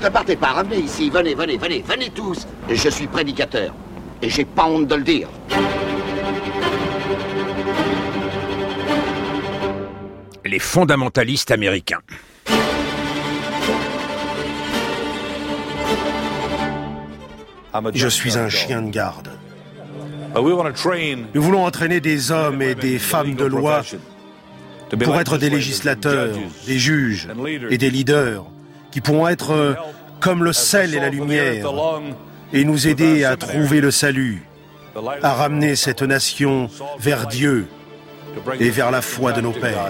Ne partez pas, revenez ici, venez tous. Je suis prédicateur, et j'ai pas honte de le dire. Les fondamentalistes américains. Je suis un chien de garde. Nous voulons entraîner des hommes et des femmes de loi pour être des législateurs, des juges et des leaders qui pourront être comme le sel et la lumière et nous aider à trouver le salut, à ramener cette nation vers Dieu et vers la foi de nos pères.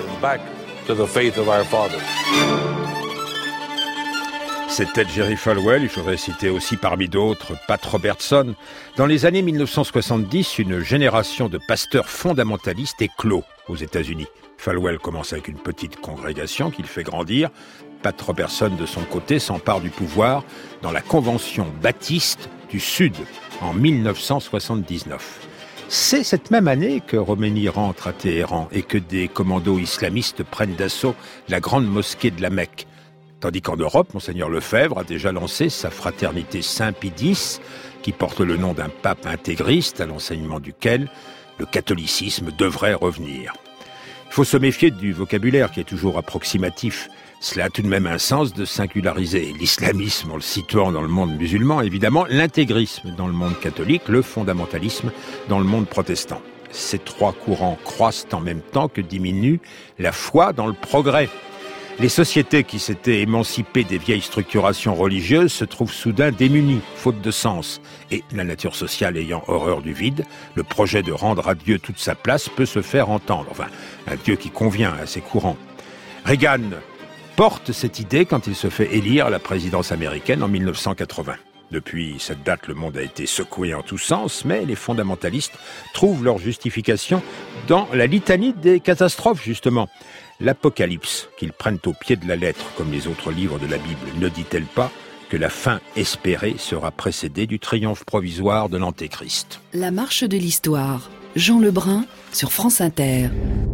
C'était Jerry Falwell. Il faudrait citer aussi parmi d'autres Pat Robertson. Dans les années 1970, une génération de pasteurs fondamentalistes éclot aux États-Unis. Falwell commence avec une petite congrégation qu'il fait grandir. Pat Robertson, de son côté, s'empare du pouvoir dans la Convention baptiste du Sud en 1979. C'est cette même année que Khomeini rentre à Téhéran et que des commandos islamistes prennent d'assaut la grande mosquée de la Mecque. Tandis qu'en Europe, Monseigneur Lefebvre a déjà lancé sa fraternité Saint-Pie X, qui porte le nom d'un pape intégriste, à l'enseignement duquel le catholicisme devrait revenir. Il faut se méfier du vocabulaire qui est toujours approximatif. Cela a tout de même un sens de singulariser l'islamisme en le situant dans le monde musulman, évidemment, l'intégrisme dans le monde catholique, le fondamentalisme dans le monde protestant. Ces trois courants croissent en même temps que diminue la foi dans le progrès. Les sociétés qui s'étaient émancipées des vieilles structurations religieuses se trouvent soudain démunies, faute de sens. Et la nature sociale ayant horreur du vide, le projet de rendre à Dieu toute sa place peut se faire entendre. Enfin, un Dieu qui convient à ces courants. Reagan porte cette idée quand il se fait élire à la présidence américaine en 1980. Depuis cette date, le monde a été secoué en tous sens, mais les fondamentalistes trouvent leur justification dans la litanie des catastrophes, justement. L'Apocalypse, qu'ils prennent au pied de la lettre, comme les autres livres de la Bible, ne dit-elle pas que la fin espérée sera précédée du triomphe provisoire de l'Antéchrist? La marche de l'histoire. Jean Lebrun sur France Inter.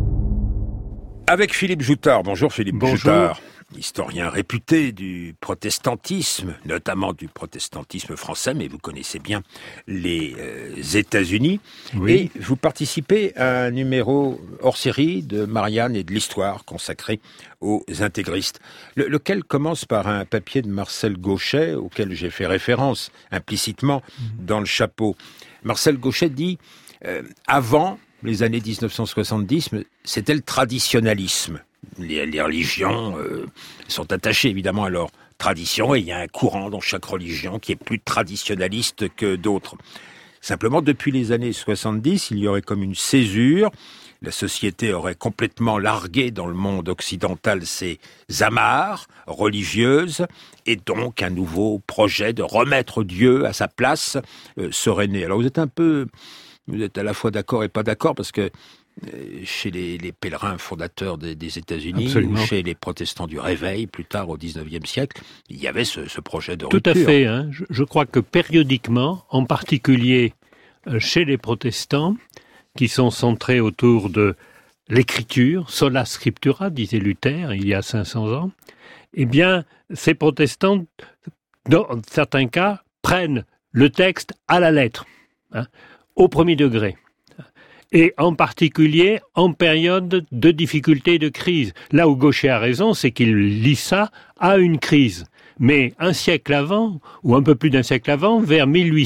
Avec Philippe Joutard. Bonjour Philippe. Bonjour. Joutard, historien réputé du protestantisme, notamment du protestantisme français, mais vous connaissez bien les États-Unis. Oui. Et vous participez à un numéro hors série de Marianne et de l'histoire consacré aux intégristes, lequel commence par un papier de Marcel Gauchet, auquel j'ai fait référence implicitement dans le chapeau. Marcel Gauchet dit avant les années 1970, c'était le traditionnalisme. Les religions sont attachées évidemment à leur tradition et il y a un courant dans chaque religion qui est plus traditionnaliste que d'autres. Simplement, depuis les années 70, il y aurait comme une césure. La société aurait complètement largué dans le monde occidental ses amarres religieuses et donc un nouveau projet de remettre Dieu à sa place serait né. Alors vous êtes à la fois d'accord et pas d'accord parce que chez les pèlerins fondateurs des États-Unis, Absolument. ou chez les protestants du Réveil, plus tard au XIXe siècle, il y avait ce projet de rupture. Tout à fait. Hein. Je crois que périodiquement, en particulier chez les protestants, qui sont centrés autour de l'écriture, sola scriptura, disait Luther, il y a 500 ans, eh bien, ces protestants, dans certains cas, prennent le texte à la lettre, au premier degré. Et en particulier en période de difficulté et de crise. Là où Gauchet a raison, c'est qu'il lie ça à une crise. Mais un siècle avant, ou un peu plus d'un siècle avant, vers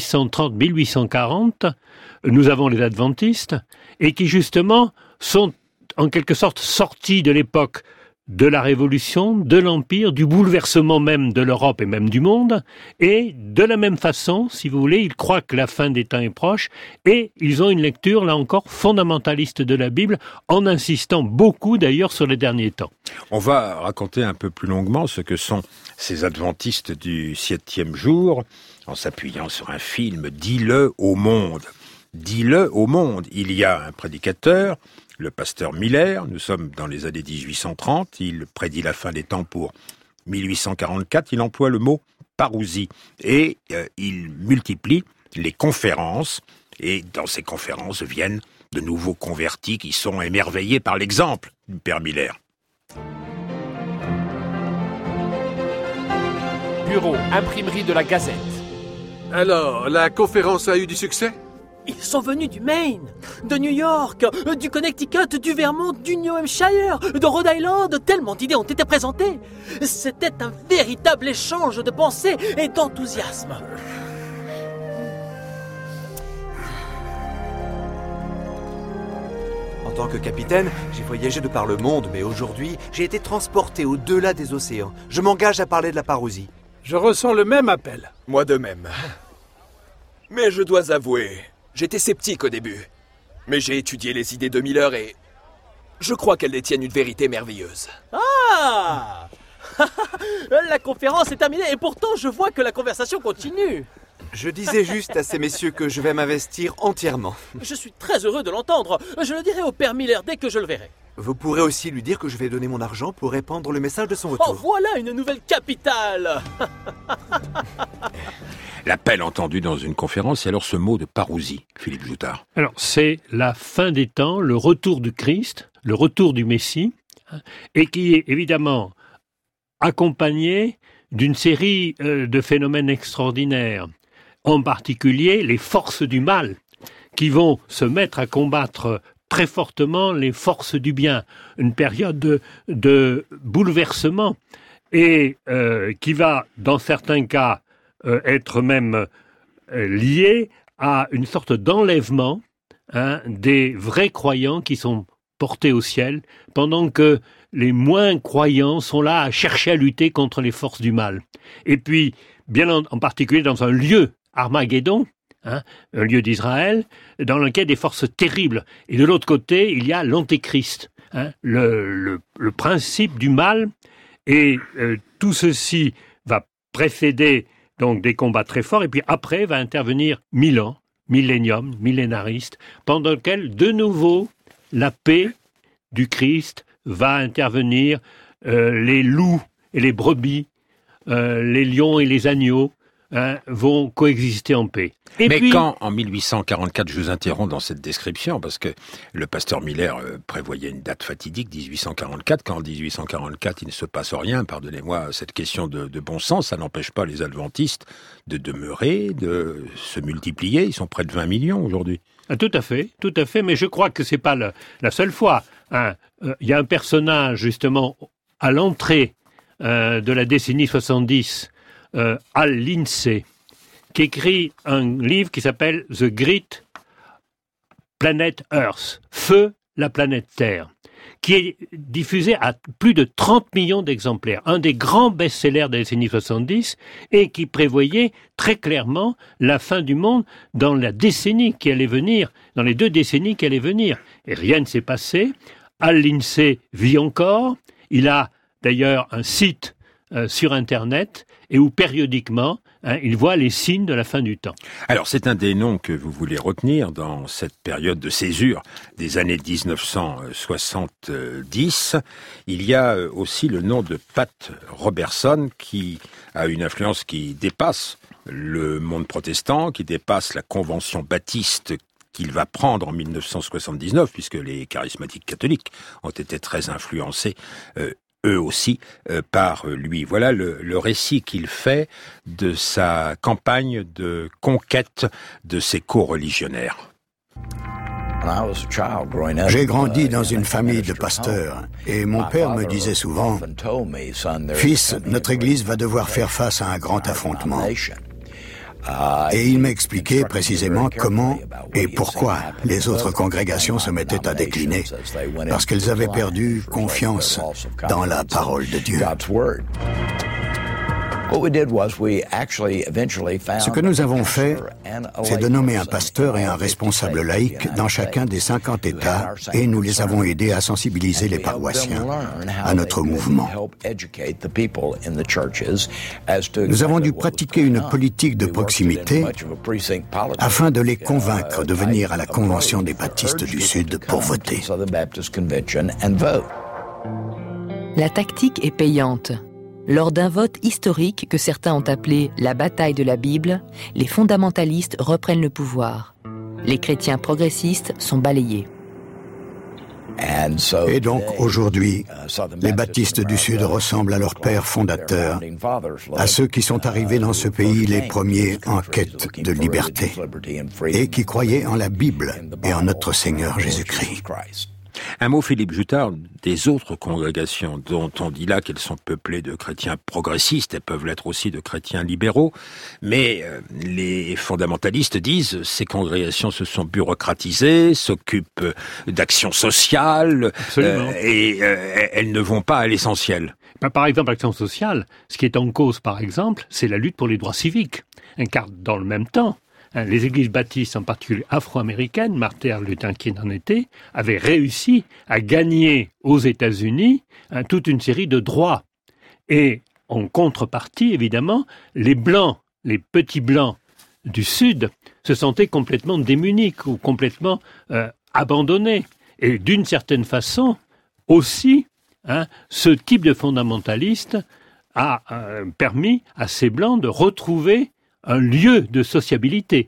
1830-1840, nous avons les adventistes, et qui justement sont en quelque sorte sortis de l'époque de la Révolution, de l'Empire, du bouleversement même de l'Europe et même du monde, et de la même façon, si vous voulez, ils croient que la fin des temps est proche, et ils ont une lecture, là encore, fondamentaliste de la Bible, en insistant beaucoup d'ailleurs sur les derniers temps. On va raconter un peu plus longuement ce que sont ces adventistes du 7e jour, en s'appuyant sur un film « Dis-le au monde ». Dis-le au monde. Il y a un prédicateur, le pasteur Miller, nous sommes dans les années 1830, il prédit la fin des temps pour 1844, il emploie le mot parousie et il multiplie les conférences et dans ces conférences viennent de nouveaux convertis qui sont émerveillés par l'exemple du père Miller. bureau, imprimerie de la Gazette. Alors, la conférence a eu du succès ? Ils sont venus du Maine, de New York, du Connecticut, du Vermont, du New Hampshire, de Rhode Island. Tellement d'idées ont été présentées. C'était un véritable échange de pensées et d'enthousiasme. En tant que capitaine, j'ai voyagé de par le monde, mais aujourd'hui, j'ai été transporté au-delà des océans. Je m'engage à parler de la parousie. Je ressens le même appel. Moi de même. Mais je dois avouer, j'étais sceptique au début. Mais j'ai étudié les idées de Miller et je crois qu'elles détiennent une vérité merveilleuse. Ah! La conférence est terminée et pourtant je vois que la conversation continue. Je disais juste à ces messieurs que je vais m'investir entièrement. Je suis très heureux de l'entendre. Je le dirai au père Miller dès que je le verrai. Vous pourrez aussi lui dire que je vais donner mon argent pour répandre le message de son retour. Oh, voilà une nouvelle capitale. L'appel entendu dans une conférence, et alors ce mot de parousie, Philippe Joutard. Alors, c'est la fin des temps, le retour du Christ, le retour du Messie, et qui est évidemment accompagné d'une série de phénomènes extraordinaires, en particulier les forces du mal, qui vont se mettre à combattre très fortement les forces du bien, une période de bouleversement, et qui va, dans certains cas, être même liée à une sorte d'enlèvement des vrais croyants qui sont portés au ciel, pendant que les moins croyants sont là à chercher à lutter contre les forces du mal. Et puis, bien en particulier dans un lieu, Armageddon, un lieu d'Israël, dans lequel des forces terribles. Et de l'autre côté, il y a l'antéchrist, le principe du mal, et tout ceci va précéder donc des combats très forts, et puis après va intervenir 1000 ans, millénium, millénariste, pendant lequel, de nouveau, la paix du Christ va intervenir, les loups et les brebis, les lions et les agneaux, vont coexister en paix. Et mais puis, quand, en 1844, je vous interromps dans cette description, parce que le pasteur Miller prévoyait une date fatidique, 1844, quand en 1844 il ne se passe rien, pardonnez-moi cette question de bon sens, ça n'empêche pas les adventistes de demeurer, de se multiplier, ils sont près de 20 millions aujourd'hui. Tout à fait, mais je crois que c'est pas la seule fois. Il y a un personnage, justement, à l'entrée de la décennie 70, Hal Lindsey, qui écrit un livre qui s'appelle The Great Planet Earth, Feu la planète Terre, qui est diffusé à plus de 30 millions d'exemplaires, un des grands best-sellers des décennies 70, et qui prévoyait très clairement la fin du monde dans la décennie qui allait venir, dans les 2 décennies qui allaient venir. Et rien ne s'est passé. Hal Lindsey vit encore. Il a d'ailleurs un site sur Internet, et où périodiquement, il voit les signes de la fin du temps. Alors, c'est un des noms que vous voulez retenir dans cette période de césure des années 1970. Il y a aussi le nom de Pat Robertson, qui a une influence qui dépasse le monde protestant, qui dépasse la convention baptiste qu'il va prendre en 1979, puisque les charismatiques catholiques ont été très influencés eux aussi, par lui. Voilà le récit qu'il fait de sa campagne de conquête de ses co-religionnaires. J'ai grandi dans une famille de pasteurs et mon père me disait souvent « Fils, notre Église va devoir faire face à un grand affrontement. » Et il m'a expliqué précisément comment et pourquoi les autres congrégations se mettaient à décliner, parce qu'elles avaient perdu confiance dans la parole de Dieu. Ce que nous avons fait, c'est de nommer un pasteur et un responsable laïque dans chacun des 50 États, et nous les avons aidés à sensibiliser les paroissiens à notre mouvement. Nous avons dû pratiquer une politique de proximité afin de les convaincre de venir à la Convention des baptistes du Sud pour voter. La tactique est payante. Lors d'un vote historique que certains ont appelé la bataille de la Bible, les fondamentalistes reprennent le pouvoir. Les chrétiens progressistes sont balayés. Et donc, aujourd'hui, les baptistes du Sud ressemblent à leurs pères fondateurs, à ceux qui sont arrivés dans ce pays les premiers en quête de liberté, et qui croyaient en la Bible et en notre Seigneur Jésus-Christ. Un mot, Philippe Jutard, des autres congrégations dont on dit là qu'elles sont peuplées de chrétiens progressistes, elles peuvent l'être aussi de chrétiens libéraux, mais les fondamentalistes disent ces congrégations se sont bureaucratisées, s'occupent d'actions sociales, et elles ne vont pas à l'essentiel. Par exemple, l'action sociale, ce qui est en cause, par exemple, c'est la lutte pour les droits civiques. Car dans le même temps, les églises baptistes, en particulier afro-américaines, Martin Luther King en était, avaient réussi à gagner aux États-Unis toute une série de droits. Et en contrepartie, évidemment, les Blancs, les petits Blancs du Sud, se sentaient complètement démunis ou complètement abandonnés. Et d'une certaine façon, aussi, ce type de fondamentaliste a permis à ces Blancs de retrouver un lieu de sociabilité.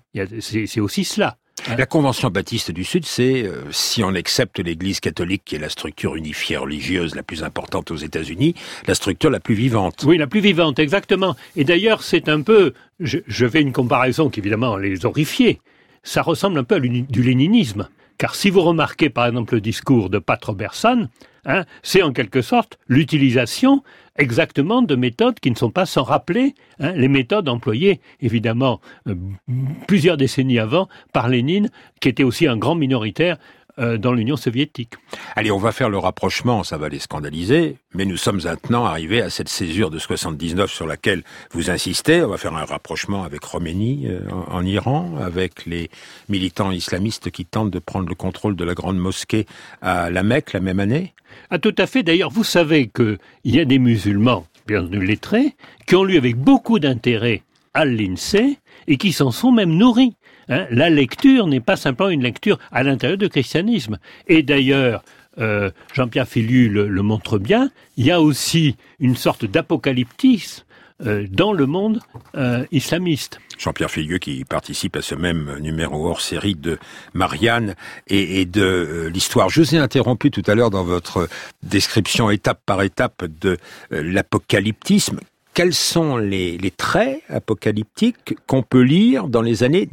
C'est aussi cela. La Convention baptiste du Sud, c'est, si on accepte l'Église catholique, qui est la structure unifiée religieuse la plus importante aux États-Unis, la structure la plus vivante. Oui, la plus vivante, exactement. Et d'ailleurs, c'est un peu... Je fais une comparaison qui, évidemment, les horrifiait. Ça ressemble un peu à du léninisme. Car si vous remarquez, par exemple, le discours de Pat Robertson, c'est en quelque sorte l'utilisation exactement de méthodes qui ne sont pas sans rappeler les méthodes employées, évidemment, plusieurs décennies avant, par Lénine, qui était aussi un grand minoritaire dans l'Union soviétique. Allez, on va faire le rapprochement, ça va les scandaliser, mais nous sommes maintenant arrivés à cette césure de 79 sur laquelle vous insistez. On va faire un rapprochement avec Khomeini en Iran, avec les militants islamistes qui tentent de prendre le contrôle de la grande mosquée à la Mecque la même année. Ah, tout à fait. D'ailleurs, vous savez qu'il y a des musulmans, bien entendu lettrés, qui ont lu avec beaucoup d'intérêt Al-Lindsey et qui s'en sont même nourris. La lecture n'est pas simplement une lecture à l'intérieur du christianisme. Et d'ailleurs, Jean-Pierre Filiu le montre bien, il y a aussi une sorte d'apocalyptisme dans le monde islamiste. Jean-Pierre Filiu qui participe à ce même numéro hors-série de Marianne et de l'histoire. Je vous ai interrompu tout à l'heure dans votre description étape par étape de l'apocalyptisme. Quels sont les traits apocalyptiques qu'on peut lire dans les années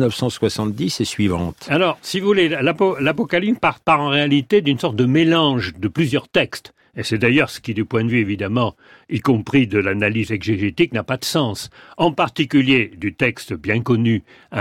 1970 et suivantes? Alors, si vous voulez, l'apocalypse part en réalité d'une sorte de mélange de plusieurs textes. Et c'est d'ailleurs ce qui, du point de vue, évidemment, y compris de l'analyse exégétique, n'a pas de sens. En particulier du texte bien connu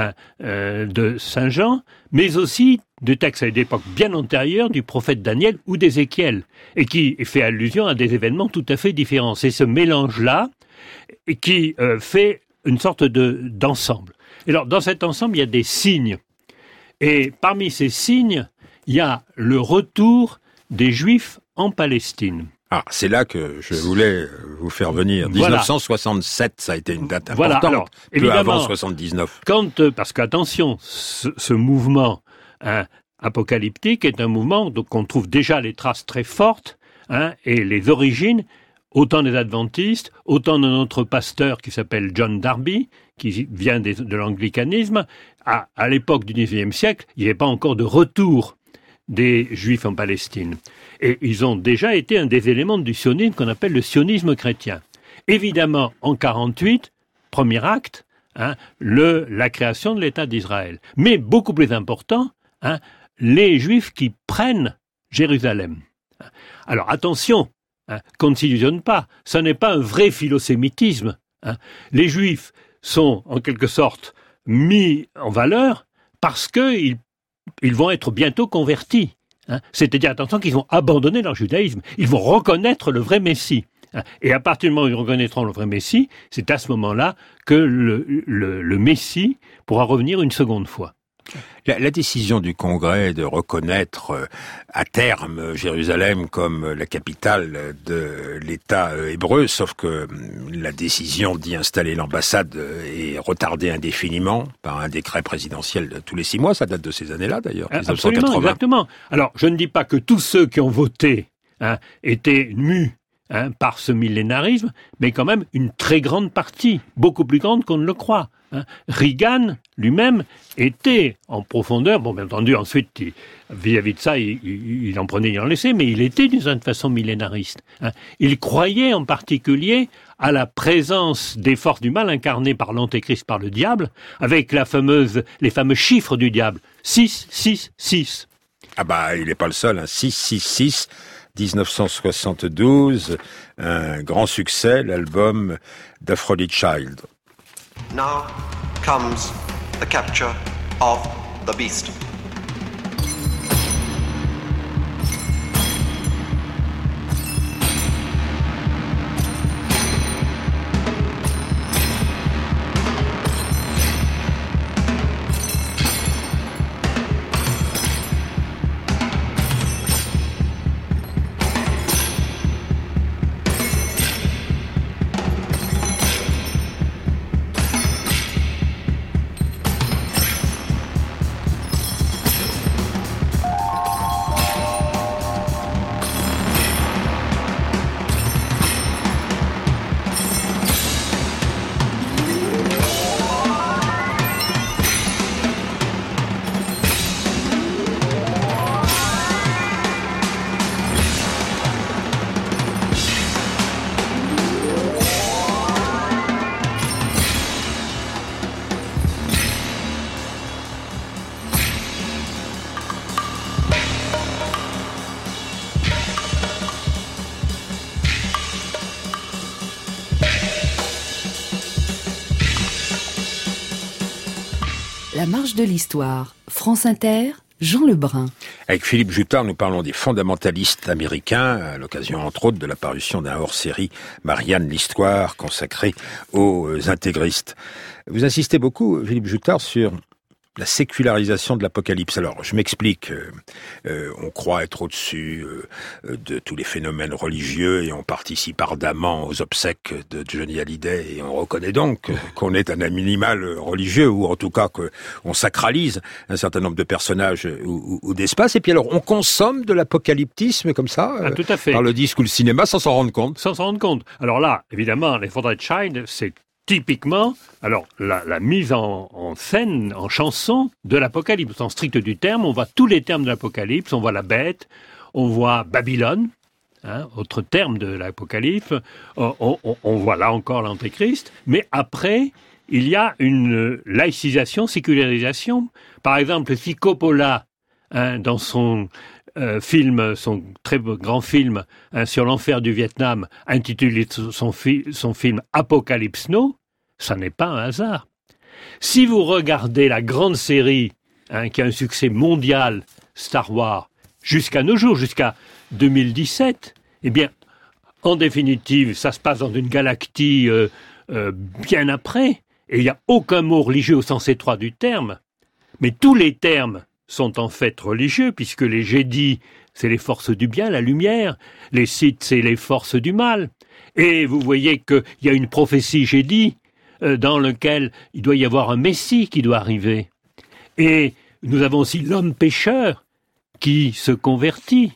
de Saint Jean, mais aussi de textes à une époque bien antérieure du prophète Daniel ou d'Ézéchiel, et qui fait allusion à des événements tout à fait différents. C'est ce mélange-là qui fait une sorte d'ensemble. Et alors, dans cet ensemble, il y a des signes. Et parmi ces signes, il y a le retour des Juifs en Palestine. Ah, c'est là que je voulais vous faire venir. 1967, ça a été une date importante, voilà. Alors, peu avant 79. Parce qu'attention, ce mouvement apocalyptique est un mouvement qu'on trouve déjà les traces très fortes, et les origines, autant des adventistes, autant de notre pasteur qui s'appelle John Darby, qui vient de l'anglicanisme. À l'époque du XIXe siècle, il n'y avait pas encore de retour des Juifs en Palestine. Et ils ont déjà été un des éléments du sionisme qu'on appelle le sionisme chrétien. Évidemment, en 1948, premier acte, la création de l'État d'Israël. Mais beaucoup plus important, les Juifs qui prennent Jérusalem. Alors attention, qu'on ne s'illusionne pas, ce n'est pas un vrai philosémitisme. Les Juifs sont en quelque sorte mis en valeur parce qu'ils vont être bientôt convertis. C'est-à-dire, attention, qu'ils vont abandonner leur judaïsme. Ils vont reconnaître le vrai Messie. Et à partir du moment où ils reconnaîtront le vrai Messie, c'est à ce moment-là que le Messie pourra revenir une seconde fois. La décision du Congrès de reconnaître à terme Jérusalem comme la capitale de l'État hébreu, sauf que la décision d'y installer l'ambassade est retardée indéfiniment par un décret présidentiel de tous les 6 mois, ça date de ces années-là d'ailleurs, 1980. Absolument, exactement. Alors, je ne dis pas que tous ceux qui ont voté étaient mus par ce millénarisme, mais quand même une très grande partie, beaucoup plus grande qu'on ne le croit. Reagan lui-même était en profondeur, bon bien entendu ensuite vis-à-vis de ça il en prenait, il en laissait, mais il était d'une certaine façon millénariste. Il croyait en particulier à la présence des forces du mal incarnées par l'antéchrist, par le diable, avec les fameux chiffres du diable, 6, 6, 6. Ah bah il n'est pas le seul, 666, 1972, un grand succès, l'album d'Aphrodite Child. Now comes the capture of the beast. La marche de l'histoire. France Inter, Jean Lebrun. Avec Philippe Jutard, nous parlons des fondamentalistes américains, à l'occasion entre autres de la parution d'un hors-série Marianne l'Histoire, consacré aux intégristes. Vous insistez beaucoup, Philippe Jutard, sur la sécularisation de l'Apocalypse. Alors, je m'explique. On croit être au-dessus de tous les phénomènes religieux et on participe ardemment aux obsèques de Johnny Hallyday et on reconnaît donc qu'on est un animal religieux ou en tout cas qu'on sacralise un certain nombre de personnages ou d'espaces. Et puis alors, on consomme de l'apocalyptisme comme ça, tout à fait. Par le disque ou le cinéma sans s'en rendre compte. Sans s'en rendre compte. Alors là, évidemment, les Aphrodite Child, c'est typiquement, alors la mise en scène, en chanson de l'Apocalypse. En strict du terme, on voit tous les termes de l'Apocalypse, on voit la bête, on voit Babylone, autre terme de l'Apocalypse, on voit là encore l'Antéchrist, mais après, il y a une laïcisation, sécularisation. Par exemple, si Coppola, dans son film, son très grand film sur l'enfer du Vietnam, intitulé son film Apocalypse Now, ça n'est pas un hasard. Si vous regardez la grande série qui a un succès mondial, Star Wars, jusqu'à nos jours, jusqu'à 2017, eh bien, en définitive, ça se passe dans une galaxie bien après, et il n'y a aucun mot religieux au sens étroit du terme, mais tous les termes sont en fait religieux, puisque les Jedi, c'est les forces du bien, la lumière, les Sith, c'est les forces du mal. Et vous voyez qu'il y a une prophétie Jedi dans laquelle il doit y avoir un Messie qui doit arriver. Et nous avons aussi l'homme pécheur qui se convertit.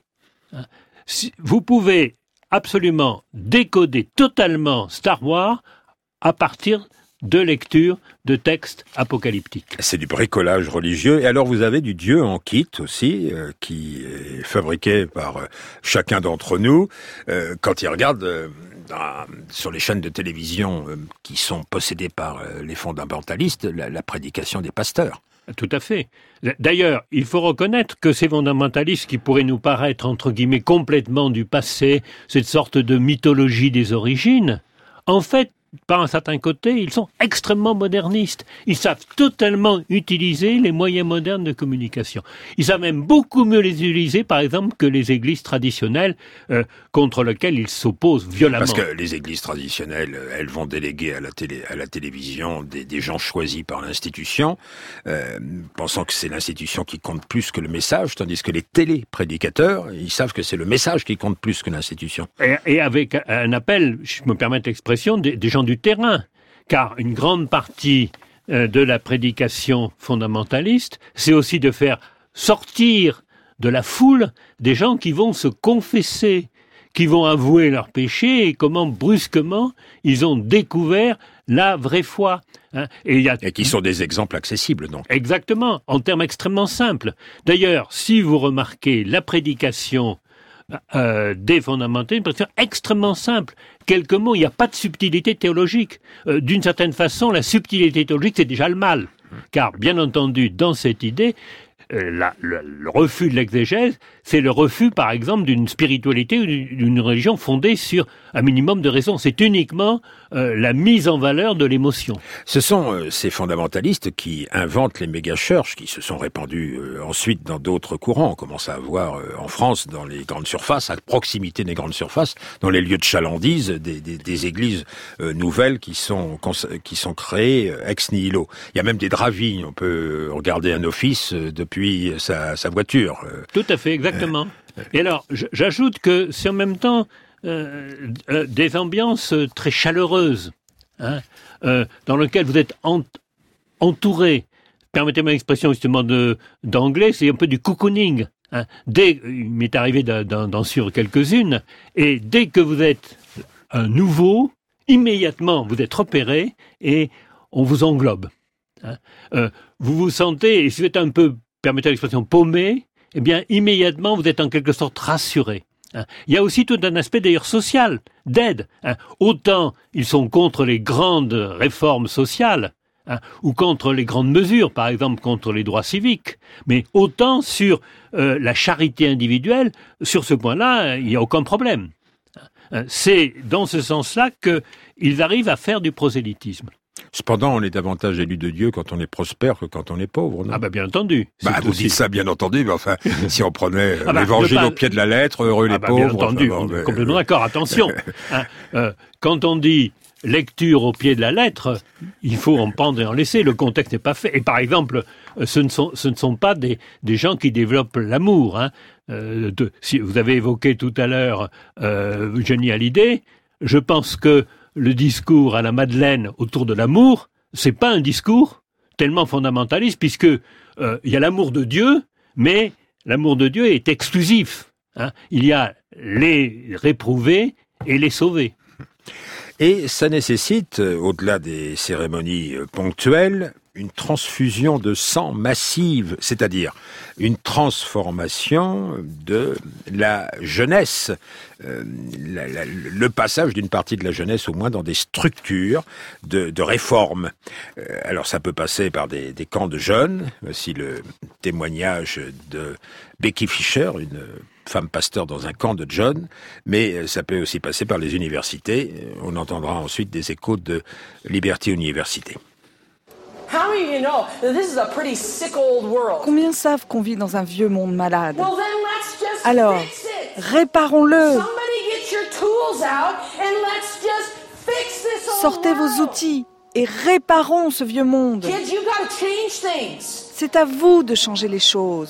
Vous pouvez absolument décoder totalement Star Wars à partir de lecture de textes apocalyptiques. C'est du bricolage religieux. Et alors vous avez du Dieu en kit aussi, qui est fabriqué par chacun d'entre nous. Quand il regarde sur les chaînes de télévision qui sont possédées par les fondamentalistes, la prédication des pasteurs. Tout à fait. D'ailleurs, il faut reconnaître que ces fondamentalistes qui pourraient nous paraître, entre guillemets, complètement du passé, cette sorte de mythologie des origines, en fait, par un certain côté, ils sont extrêmement modernistes. Ils savent totalement utiliser les moyens modernes de communication. Ils savent même beaucoup mieux les utiliser, par exemple, que les églises traditionnelles contre lesquelles ils s'opposent violemment. Parce que les églises traditionnelles, elles vont déléguer à la télévision des gens choisis par l'institution, pensant que c'est l'institution qui compte plus que le message, tandis que les téléprédicateurs, ils savent que c'est le message qui compte plus que l'institution. Et avec un appel, je me permets l'expression, des gens du terrain, car une grande partie de la prédication fondamentaliste, c'est aussi de faire sortir de la foule des gens qui vont se confesser, qui vont avouer leurs péchés et comment brusquement ils ont découvert la vraie foi. Hein. Et qui sont des exemples accessibles, donc. Exactement, en termes extrêmement simples. D'ailleurs, si vous remarquez la prédication des fondamentaux, une prédication extrêmement simple. Quelques mots, il n'y a pas de subtilité théologique. D'une certaine façon, la subtilité théologique, c'est déjà le mal. Car, bien entendu, dans cette idée, le refus de l'exégèse, c'est le refus, par exemple, d'une spiritualité ou d'une religion fondée sur un minimum de raison. C'est uniquement la mise en valeur de l'émotion. Ce sont ces fondamentalistes qui inventent les méga-churches, qui se sont répandus ensuite dans d'autres courants. On commence à voir en France, dans les grandes surfaces, à proximité des grandes surfaces, dans les lieux de chalandise, des églises nouvelles qui sont créées ex nihilo. Il y a même des dravis. On peut regarder un office depuis sa voiture. Tout à fait, exactement. Et alors, j'ajoute que c'est en même temps des ambiances très chaleureuses, hein, dans lesquelles vous êtes entouré. Permettez-moi l'expression justement d'anglais, c'est un peu du cocooning. Hein. Il m'est arrivé d'en suivre quelques-unes, et dès que vous êtes un nouveau, immédiatement vous êtes repéré et on vous englobe. Hein. Vous vous sentez, et si vous êtes un peu, permettez l'expression, paumé, eh bien immédiatement vous êtes en quelque sorte rassuré. Il y a aussi tout un aspect d'ailleurs social, d'aide. Autant ils sont contre les grandes réformes sociales, ou contre les grandes mesures, par exemple contre les droits civiques, mais autant sur la charité individuelle, sur ce point-là, il n'y a aucun problème. C'est dans ce sens-là qu'ils arrivent à faire du prosélytisme. Cependant, on est davantage élu de Dieu quand on est prospère que quand on est pauvre, non ? Ah bien entendu. Vous dites ça, bien entendu, mais enfin, si on prenait l'évangile au pied de la lettre, heureux les pauvres... Bien entendu, on est complètement d'accord, attention. Quand on dit lecture au pied de la lettre, il faut en prendre et en laisser, le contexte n'est pas fait. Et par exemple, ce ne sont pas des gens qui développent l'amour. Hein. Si vous avez évoqué tout à l'heure Johnny Hallyday, je pense que le discours à la Madeleine autour de l'amour, c'est pas un discours tellement fondamentaliste, puisque il y a l'amour de Dieu, mais l'amour de Dieu est exclusif. Hein. Il y a les réprouvés et les sauvés. Et ça nécessite, au-delà des cérémonies ponctuelles, une transfusion de sang massive, c'est-à-dire une transformation de la jeunesse, le passage d'une partie de la jeunesse au moins dans des structures de réforme. Alors ça peut passer par des camps de jeunes, voici le témoignage de Becky Fischer, une femme pasteur dans un camp de jeunes, mais ça peut aussi passer par les universités. On entendra ensuite des échos de Liberty University. Combien savent qu'on vit dans un vieux monde malade? Alors, réparons-le. Sortez vos outils et réparons ce vieux monde. C'est à vous de changer les choses.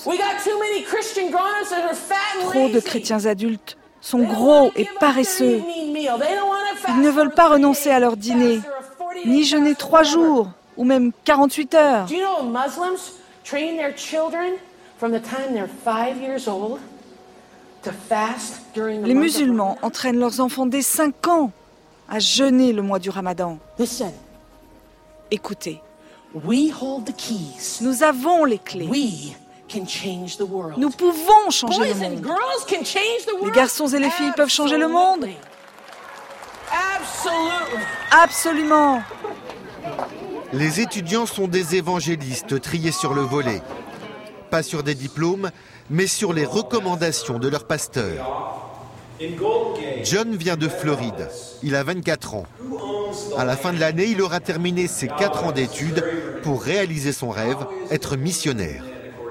Trop de chrétiens adultes sont gros et paresseux. Ils ne veulent pas renoncer à leur dîner, ni jeûner 3 jours, ou même 48 heures. Les musulmans entraînent leurs enfants dès 5 ans à jeûner le mois du Ramadan. Écoutez, nous avons les clés. Nous pouvons changer le monde. Les garçons et les filles peuvent changer le monde. Absolument. Les étudiants sont des évangélistes triés sur le volet. Pas sur des diplômes, mais sur les recommandations de leur pasteur. John vient de Floride. Il a 24 ans. À la fin de l'année, il aura terminé ses 4 ans d'études pour réaliser son rêve, être missionnaire.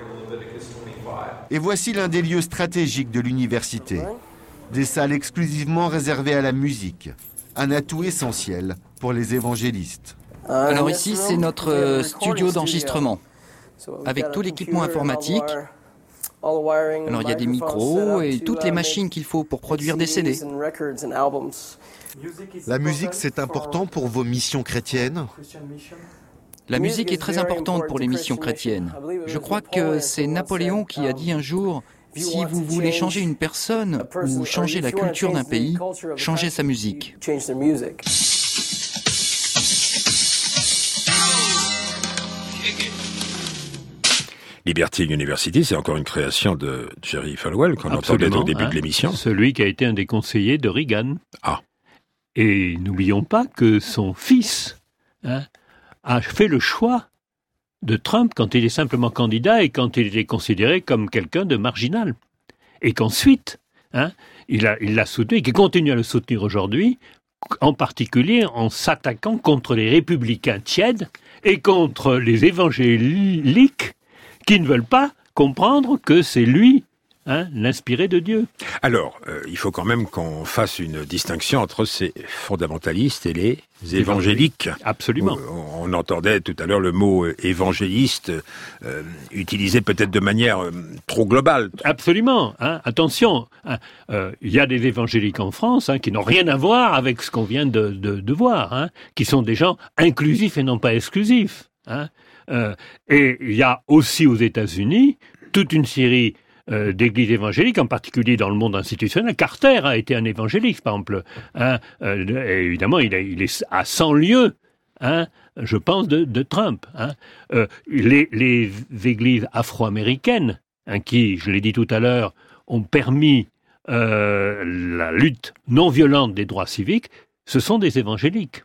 Et voici l'un des lieux stratégiques de l'université. Des salles exclusivement réservées à la musique. Un atout essentiel pour les évangélistes. Alors ici, c'est notre studio d'enregistrement, avec tout l'équipement informatique. Alors il y a des micros et toutes les machines qu'il faut pour produire des CD. La musique, c'est important pour vos missions chrétiennes ? La musique est très importante pour les missions chrétiennes. Je crois que c'est Napoléon qui a dit un jour Si vous voulez changer une personne ou changer la culture d'un pays, changez sa musique. Liberty University, c'est encore une création de Jerry Falwell qu'on entendait au début de l'émission. Celui qui a été un des conseillers de Reagan. Ah. Et n'oublions pas que son fils a fait le choix de Trump quand il est simplement candidat et quand il est considéré comme quelqu'un de marginal. Et qu'ensuite, il l'a soutenu et qu'il continue à le soutenir aujourd'hui, en particulier en s'attaquant contre les républicains tièdes et contre les évangéliques qui ne veulent pas comprendre que c'est lui, l'inspiré de Dieu. Alors, il faut quand même qu'on fasse une distinction entre ces fondamentalistes et les évangéliques. Absolument. On entendait tout à l'heure le mot évangéliste utilisé peut-être de manière trop globale. Absolument. Attention, il y a des évangéliques en France qui n'ont rien à voir avec ce qu'on vient de voir, qui sont des gens inclusifs et non pas exclusifs. Et il y a aussi aux États-Unis toute une série d'églises évangéliques, en particulier dans le monde institutionnel. Carter a été un évangélique, par exemple. Et évidemment, il est à 100 lieues, je pense, de Trump. Les églises afro-américaines, qui, je l'ai dit tout à l'heure, ont permis la lutte non violente des droits civiques, ce sont des évangéliques.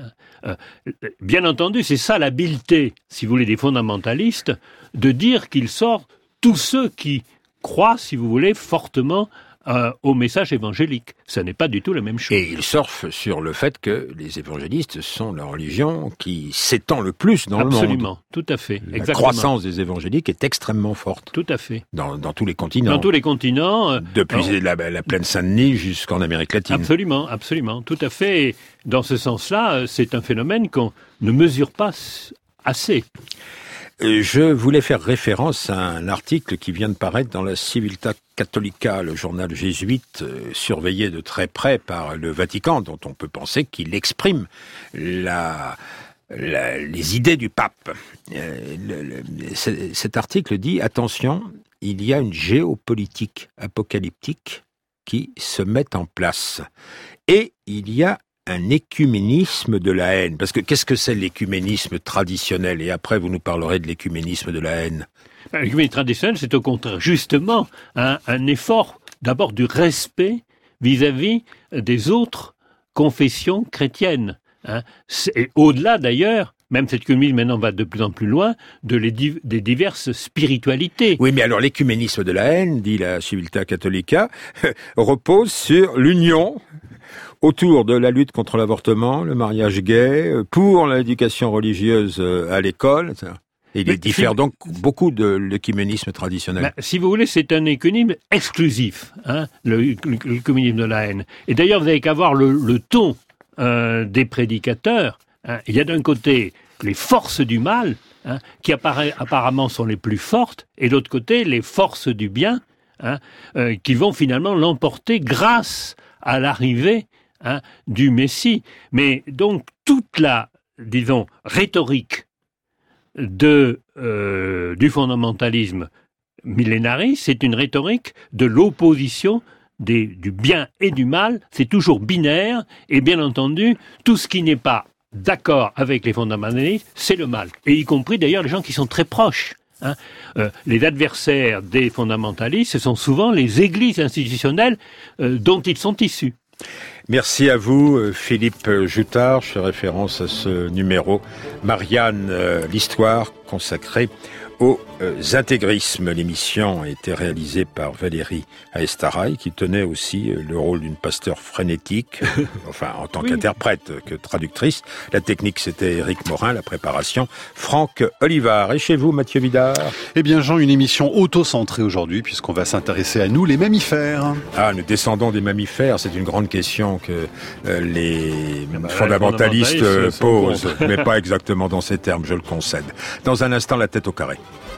Bien entendu, c'est ça l'habileté, si vous voulez, des fondamentalistes, de dire qu'ils sortent tous ceux qui croient, si vous voulez, fortement au message évangélique. Ce n'est pas du tout la même chose. Et ils surfent sur le fait que les évangélistes sont la religion qui s'étend le plus dans le monde. Absolument, tout à fait. La croissance des évangéliques est extrêmement forte. Tout à fait. Dans tous les continents. Dans tous les continents. Depuis la plaine Saint-Denis jusqu'en Amérique latine. Absolument, absolument, tout à fait. Et dans ce sens-là, c'est un phénomène qu'on ne mesure pas assez. Je voulais faire référence à un article qui vient de paraître dans la Civiltà Cattolica, le journal jésuite surveillé de très près par le Vatican, dont on peut penser qu'il exprime les idées du pape. Cet article dit « Attention, il y a une géopolitique apocalyptique qui se met en place. Et il y a un écuménisme de la haine. » Parce que qu'est-ce que c'est l'écuménisme traditionnel ? Et après, vous nous parlerez de l'écuménisme de la haine. L'écuménisme traditionnel, c'est au contraire justement un effort d'abord du respect vis-à-vis des autres confessions chrétiennes. Et au-delà d'ailleurs, même cet écuménisme maintenant va de plus en plus loin, des diverses spiritualités. Oui, mais alors l'écuménisme de la haine, dit la Civiltà Cattolica, repose sur l'union autour de la lutte contre l'avortement, le mariage gay, pour l'éducation religieuse à l'école. Il diffère donc beaucoup de l'écuménisme traditionnel. Si vous voulez, c'est un écuménisme exclusif, l'écuménisme de la haine. Et d'ailleurs, vous n'avez qu'à voir le ton des prédicateurs. Il y a d'un côté les forces du mal, qui apparemment sont les plus fortes, et de l'autre côté, les forces du bien, qui vont finalement l'emporter grâce à l'arrivée du Messie. Mais donc toute la, disons, rhétorique du fondamentalisme millénariste, c'est une rhétorique de l'opposition du bien et du mal. C'est toujours binaire, et bien entendu, tout ce qui n'est pas d'accord avec les fondamentalistes, c'est le mal. Et y compris d'ailleurs les gens qui sont très proches. Les adversaires des fondamentalistes, ce sont souvent les églises institutionnelles dont ils sont issus. Merci à vous, Philippe Joutard. Je fais référence à ce numéro Marianne, l'histoire consacrée aux intégrismes. L'émission a été réalisée par Valérie Aestaraï, qui tenait aussi le rôle d'une pasteur frénétique, enfin en tant qu'interprète que traductrice. La technique, c'était Éric Morin, la préparation, Franck Olivard. Et chez vous, Mathieu Vidard ? Eh bien, Jean, une émission auto-centrée aujourd'hui, puisqu'on va s'intéresser à nous, les mammifères. Ah, nous descendons des mammifères, c'est une grande question que les fondamentalistes posent, mais pas exactement dans ces termes, je le concède. Dans un instant, la tête au carré.